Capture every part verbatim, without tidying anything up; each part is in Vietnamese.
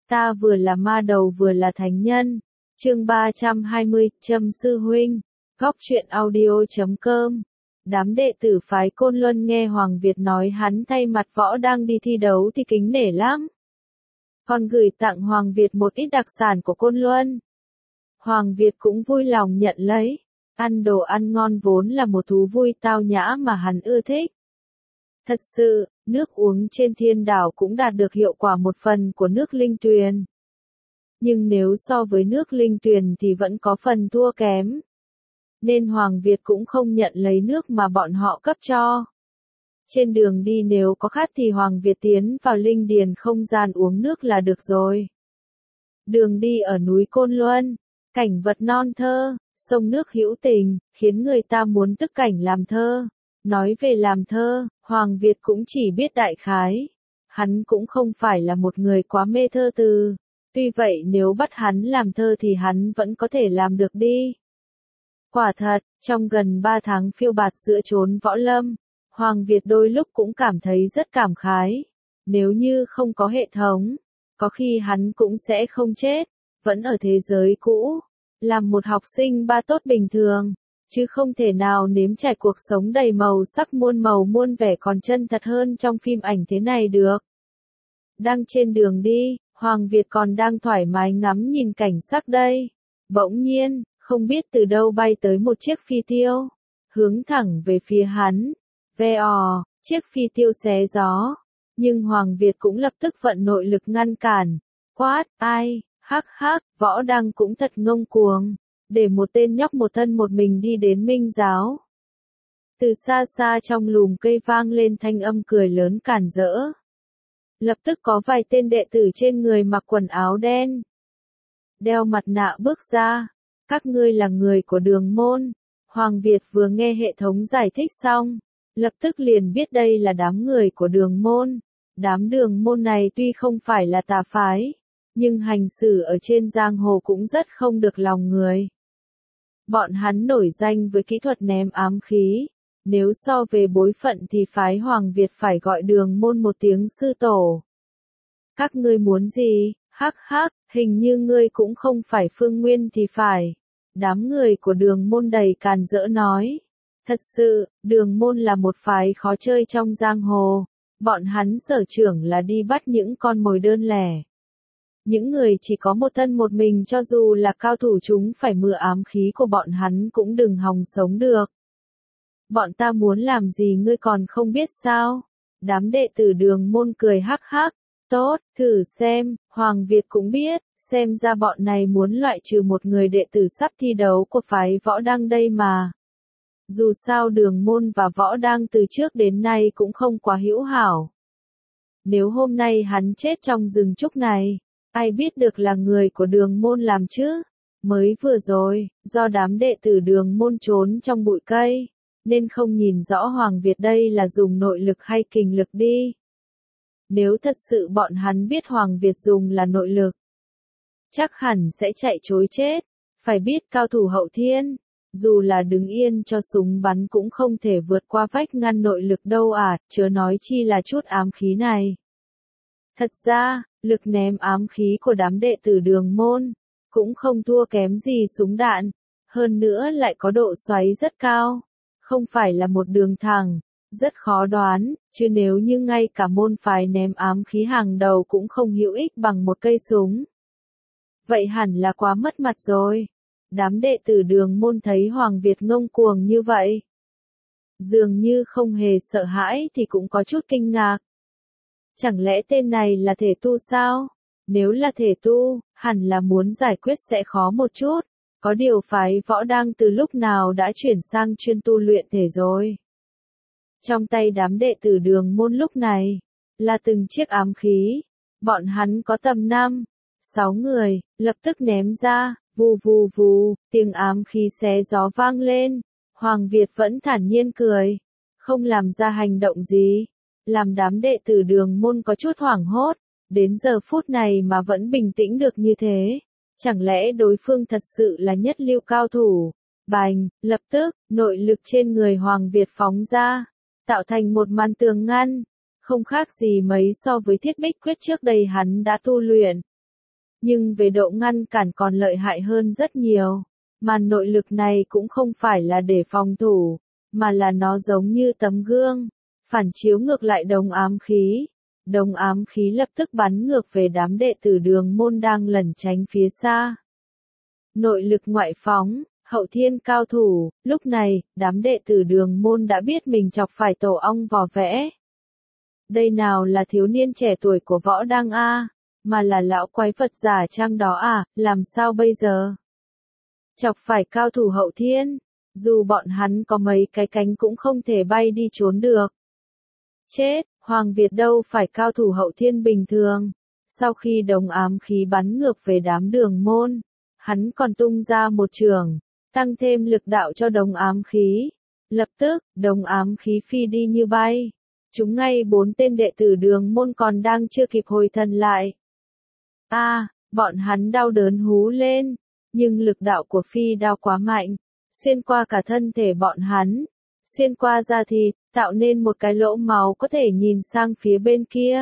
Ta vừa là ma đầu vừa là thánh nhân. Chương ba trăm hai mươi, Trâm sư huynh. Góc truyện audio chấm com. Đám đệ tử phái Côn Luân nghe Hoàng Việt nói hắn thay mặt Võ đang đi thi đấu thì kính nể lắm. Còn gửi tặng Hoàng Việt một ít đặc sản của Côn Luân. Hoàng Việt cũng vui lòng nhận lấy. Ăn đồ ăn ngon vốn là một thú vui tao nhã mà hắn ưa thích. Thật sự, nước uống trên thiên đảo cũng đạt được hiệu quả một phần của nước linh tuyền. Nhưng nếu so với nước linh tuyền thì vẫn có phần thua kém. Nên Hoàng Việt cũng không nhận lấy nước mà bọn họ cấp cho. Trên đường đi nếu có khát thì Hoàng Việt tiến vào linh điền không gian uống nước là được rồi. Đường đi ở núi Côn Luân, cảnh vật non thơ, sông nước hữu tình, khiến người ta muốn tức cảnh làm thơ. Nói về làm thơ, Hoàng Việt cũng chỉ biết đại khái. Hắn cũng không phải là một người quá mê thơ từ. Tuy vậy nếu bắt hắn làm thơ thì hắn vẫn có thể làm được đi. Quả thật, trong gần ba tháng phiêu bạt giữa chốn võ lâm, Hoàng Việt đôi lúc cũng cảm thấy rất cảm khái. Nếu như không có hệ thống, có khi hắn cũng sẽ không chết, vẫn ở thế giới cũ, làm một học sinh ba tốt bình thường, chứ không thể nào nếm trải cuộc sống đầy màu sắc muôn màu muôn vẻ còn chân thật hơn trong phim ảnh thế này được. Đang trên đường đi, Hoàng Việt còn đang thoải mái ngắm nhìn cảnh sắc đây. Bỗng nhiên, không biết từ đâu bay tới một chiếc phi tiêu, hướng thẳng về phía hắn. Vèo, chiếc phi tiêu xé gió, nhưng Hoàng Việt cũng lập tức vận nội lực ngăn cản. Quát, ai, hắc hắc, Võ Đăng cũng thật ngông cuồng, để một tên nhóc một thân một mình đi đến Minh giáo. Từ xa xa trong lùm cây vang lên thanh âm cười lớn cản rỡ. Lập tức có vài tên đệ tử trên người mặc quần áo đen, đeo mặt nạ bước ra. Các ngươi là người của Đường môn. Hoàng Việt vừa nghe hệ thống giải thích xong, lập tức liền biết đây là đám người của Đường môn. Đám Đường môn này tuy không phải là tà phái, nhưng hành xử ở trên giang hồ cũng rất không được lòng người. Bọn hắn nổi danh với kỹ thuật ném ám khí. Nếu so về bối phận thì phái Hoàng Việt phải gọi Đường môn một tiếng sư tổ. Các ngươi muốn gì? Hắc hắc, hình như ngươi cũng không phải Phương Nguyên thì phải. Đám người của Đường môn đầy càn rỡ nói. Thật sự, Đường môn là một phái khó chơi trong giang hồ. Bọn hắn sở trưởng là đi bắt những con mồi đơn lẻ. Những người chỉ có một thân một mình cho dù là cao thủ chúng phải mượn ám khí của bọn hắn cũng đừng hòng sống được. Bọn ta muốn làm gì ngươi còn không biết sao? Đám đệ tử Đường môn cười hắc hắc. Tốt, thử xem, Hoàng Việt cũng biết, xem ra bọn này muốn loại trừ một người đệ tử sắp thi đấu của phái Võ Đăng đây mà. Dù sao Đường môn và Võ Đăng từ trước đến nay cũng không quá hữu hảo. Nếu hôm nay hắn chết trong rừng trúc này, ai biết được là người của Đường môn làm chứ? Mới vừa rồi, do đám đệ tử Đường môn trốn trong bụi cây, nên không nhìn rõ Hoàng Việt đây là dùng nội lực hay kình lực đi. Nếu thật sự bọn hắn biết Hoàng Việt dùng là nội lực, chắc hẳn sẽ chạy trối chết. Phải biết cao thủ hậu thiên, dù là đứng yên cho súng bắn cũng không thể vượt qua vách ngăn nội lực đâu à, chớ nói chi là chút ám khí này. Thật ra, lực ném ám khí của đám đệ tử Đường môn cũng không thua kém gì súng đạn, hơn nữa lại có độ xoáy rất cao, không phải là một đường thẳng. Rất khó đoán, chứ nếu như ngay cả môn phái ném ám khí hàng đầu cũng không hữu ích bằng một cây súng. Vậy hẳn là quá mất mặt rồi. Đám đệ tử Đường môn thấy Hoàng Việt ngông cuồng như vậy, dường như không hề sợ hãi thì cũng có chút kinh ngạc. Chẳng lẽ tên này là thể tu sao? Nếu là thể tu, hẳn là muốn giải quyết sẽ khó một chút. Có điều phái Võ Đăng từ lúc nào đã chuyển sang chuyên tu luyện thể rồi. Trong tay đám đệ tử Đường môn lúc này, là từng chiếc ám khí. Bọn hắn có tầm năm, sáu người, lập tức ném ra, vù vù vù, tiếng ám khí xé gió vang lên. Hoàng Việt vẫn thản nhiên cười, không làm ra hành động gì. Làm đám đệ tử Đường môn có chút hoảng hốt, đến giờ phút này mà vẫn bình tĩnh được như thế. Chẳng lẽ đối phương thật sự là nhất lưu cao thủ? Bành, lập tức, nội lực trên người Hoàng Việt phóng ra, tạo thành một màn tường ngăn, không khác gì mấy so với thiết bích quyết trước đây hắn đã tu luyện. nhưng về độ ngăn cản còn lợi hại hơn rất nhiều. Mà nội lực này cũng không phải là để phòng thủ, mà là nó giống như tấm gương, phản chiếu ngược lại đống ám khí. Đống ám khí lập tức bắn ngược về đám đệ tử Đường môn đang lẩn tránh phía xa. Nội lực ngoại phóng, hậu thiên cao thủ, lúc này, đám đệ tử Đường môn đã biết mình chọc phải tổ ong vò vẽ. Đây nào là thiếu niên trẻ tuổi của võ đăng a, mà là lão quái vật giả trang đó à, làm sao bây giờ? Chọc phải cao thủ hậu thiên, dù bọn hắn có mấy cái cánh cũng không thể bay đi trốn được. Chết, Hoàng Việt đâu phải cao thủ hậu thiên bình thường. Sau khi đống ám khí bắn ngược về đám Đường môn, hắn còn tung ra một trường, tăng thêm lực đạo cho đống ám khí. Lập tức, đống ám khí phi đi như bay. Chúng ngay bốn tên đệ tử Đường môn còn đang chưa kịp hồi thần lại. A, à, bọn hắn đau đớn hú lên, nhưng lực đạo của phi đao quá mạnh, xuyên qua cả thân thể bọn hắn, xuyên qua da thịt, tạo nên một cái lỗ máu có thể nhìn sang phía bên kia.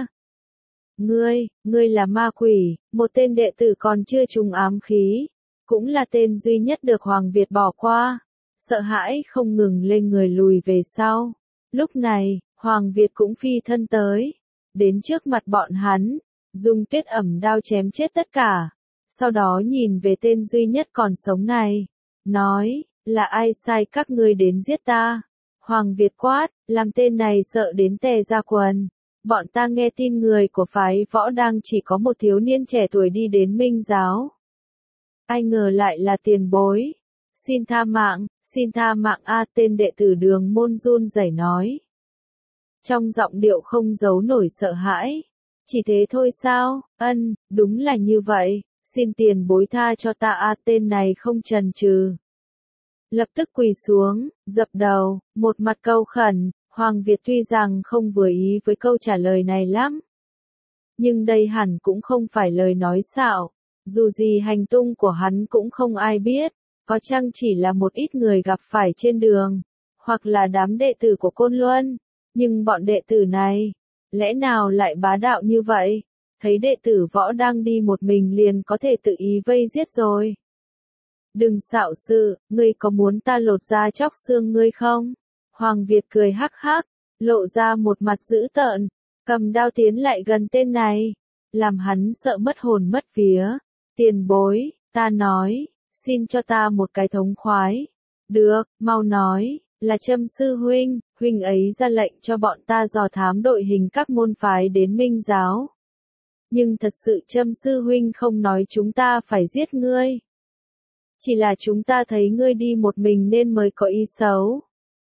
Ngươi, ngươi là ma quỷ, một tên đệ tử còn chưa trúng ám khí, cũng là tên duy nhất được Hoàng Việt bỏ qua, sợ hãi không ngừng lên người lùi về sau. Lúc này, Hoàng Việt cũng phi thân tới, đến trước mặt bọn hắn, dùng tuyết ẩm đao chém chết tất cả, sau đó nhìn về tên duy nhất còn sống này, nói, là ai sai các ngươi đến giết ta? Hoàng Việt quát, làm tên này sợ đến tè ra quần. Bọn ta nghe tin người của phái võ đang chỉ có một thiếu niên trẻ tuổi đi đến Minh giáo. Ai ngờ lại là tiền bối. Xin tha mạng, xin tha mạng a, tên đệ tử Đường môn run rẩy nói. Trong giọng điệu không giấu nổi sợ hãi. Chỉ thế thôi sao? Ân, đúng là như vậy, xin tiền bối tha cho ta a, tên này không chần chừ. Lập tức quỳ xuống, dập đầu, một mặt câu khẩn. Hoàng Việt tuy rằng không vừa ý với câu trả lời này lắm, nhưng đây hẳn cũng không phải lời nói xạo, dù gì hành tung của hắn cũng không ai biết, có chăng chỉ là một ít người gặp phải trên đường, hoặc là đám đệ tử của Côn Luân, nhưng bọn đệ tử này, lẽ nào lại bá đạo như vậy, thấy đệ tử võ đang đi một mình liền có thể tự ý vây giết rồi. Đừng xạo sự, ngươi có muốn ta lột da chóc xương ngươi không? Hoàng Việt cười hắc hắc, lộ ra một mặt dữ tợn, cầm đao tiến lại gần tên này, làm hắn sợ mất hồn mất vía. Tiền bối, ta nói, xin cho ta một cái thống khoái. Được, mau nói, là Trâm sư huynh, huynh ấy ra lệnh cho bọn ta dò thám đội hình các môn phái đến Minh giáo. Nhưng thật sự Trâm sư huynh không nói chúng ta phải giết ngươi. Chỉ là chúng ta thấy ngươi đi một mình nên mới có ý xấu.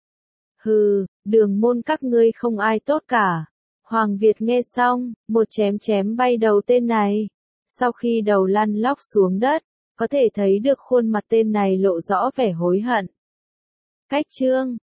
Hừ, Đường môn các ngươi không ai tốt cả. Hoàng Việt nghe xong, một chém chém bay đầu tên này. Sau khi đầu lăn lóc xuống đất, có thể thấy được khuôn mặt tên này lộ rõ vẻ hối hận. Cách chương